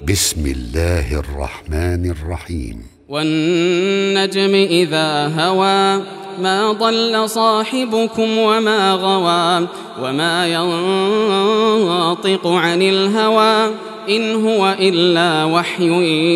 بسم الله الرحمن الرحيم. والنجم إذا هوى ما ضل صاحبكم وما غوى وما ينطق عن الهوى إن هو إلا وحي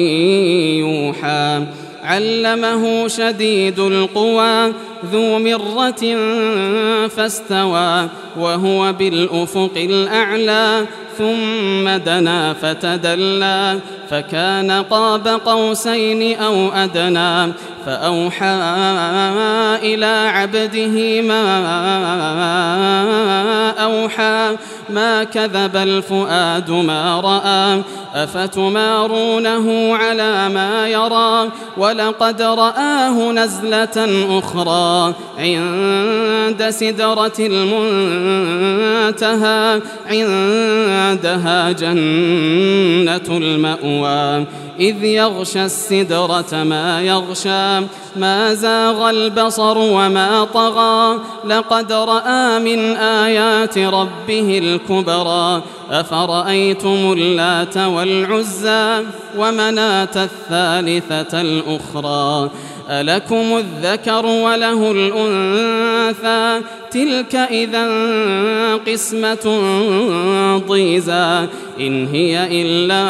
يوحى علمه شديد القوى ذو مرة فاستوى وهو بالأفق الأعلى ثم دنا فتدلى فكان قاب قوسين أو أدنى فأوحى إلى عبده ما أوحى ما كذب الفؤاد ما رأى أفتمارونه على ما يرى ولقد رآه نزلة أخرى عند سدرة المنتهى عندها جنة المأوى إذ يغشى السدرة ما يغشى ما زاغ البصر وما طغى لقد رأى من آيات ربه الكبرى أفرأيتم اللات والعزى ومناة الثالثة الأخرى ألكم الذكر وله الأنثى تلك إذا قسمة ضيزى إن هي إلا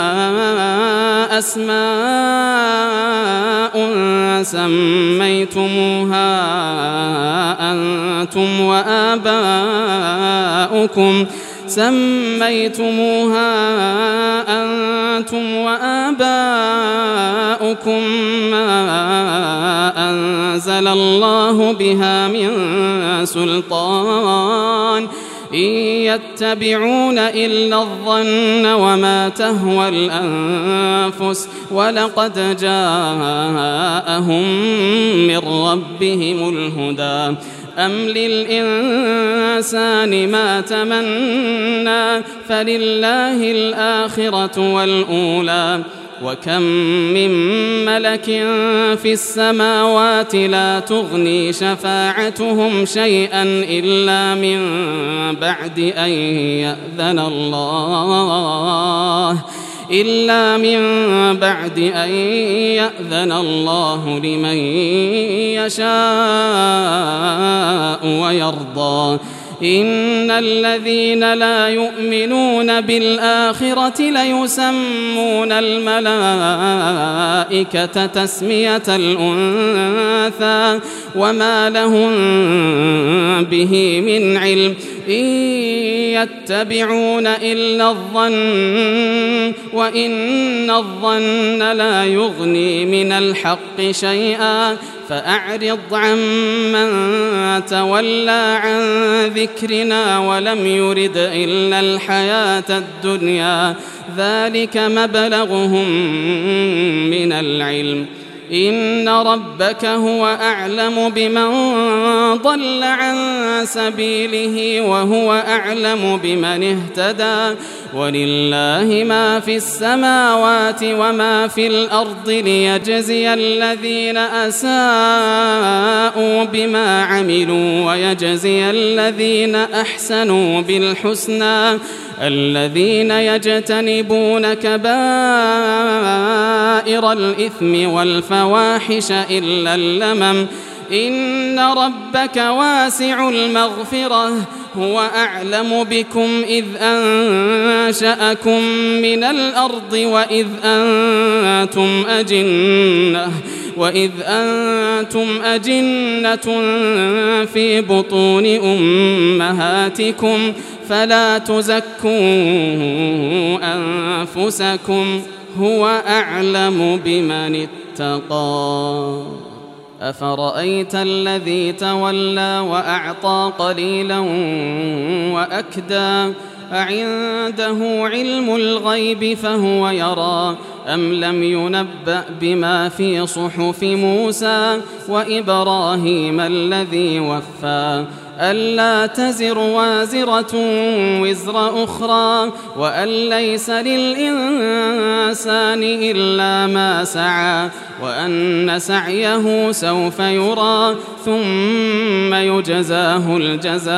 أسماء سميتموها أنتم وآباؤكم ما أنزل الله بها من سلطان إن يتبعون إلا الظن وما تهوى الأنفس ولقد جاءهم من ربهم الهدى أم للإنسان ما تمنى فلله الآخرة والأولى وكم من ملك في السماوات لا تغني شفاعتهم شيئا إلا من بعد أن يأذن الله لمن يشاء ويرضى إن الذين لا يؤمنون بالآخرة ليسمون الملائكة تسمية الأنثى وما لهم به من علم إن يتبعون إلا الظن وإن الظن لا يغني من الحق شيئا فأعرض عمن تولى عن ذكرنا ولم يرد إلا الحياة الدنيا ذلك مبلغهم من العلم إن ربك هو أعلم بمن ضل عن سبيله وهو أعلم بمن اهتدى ولله ما في السماوات وما في الأرض ليجزي الذين أساءوا بما عملوا ويجزي الذين أحسنوا بالحسنى الذين يجتنبون كبائر الإثم والفواحش إلا اللمم إن ربك واسع المغفرة هو أعلم بكم إذ أنشأكم من الأرض وإذ أنتم أجنة في بطون أمهاتكم فلا تزكوا أنفسكم هو أعلم بمن اتقى أفرأيت الذي تولى وأعطى قليلا وأكدى أعنده علم الغيب فهو يرى أم لم ينبأ بما في صحف موسى وإبراهيم الذي وفى ألا تزر وازرة وزر أخرى وأن ليس للإنسان إلا ما سعى وأن سعيه سوف يرى ثم يجزاه الجزاء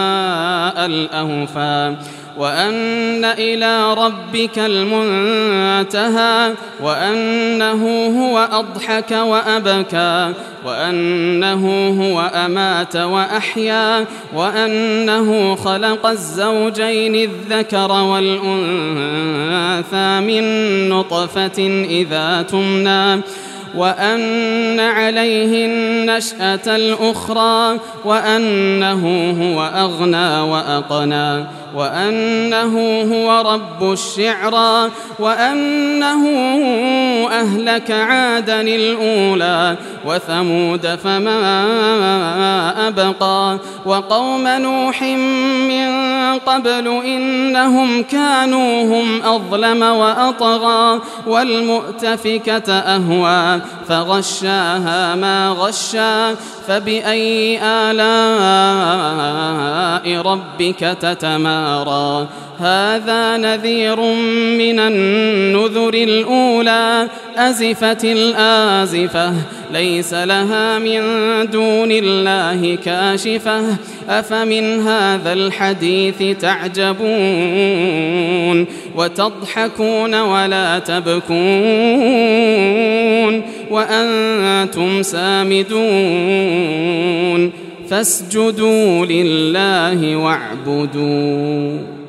الأوفى وأن إلى ربك المنتهى أمتها وأنه هو أضحك وأبكى وأنه هو أمات وأحيا وأنه خلق الزوجين الذكر والأنثى من نطفة إذا تمنى وأن عليه النشأة الأخرى وأنه هو أغنى وأقنى وأنه هو رب الشعرى وأنه أهلك عادا الأولى وثمود فما أبقى وقوم نوح من قبل إنهم كانوا هم أظلم وأطغى والمؤتفكة أهوى فغشاها ما غشا فبأي آلاء ربك تتمارى هذا نذير من النذر الأولى أزفت الآزفة ليس لها من دون الله كاشفة أفمن هذا الحديث تعجبون وتضحكون ولا تبكون وأنتم سامدون فاسجدوا لله واعبدوا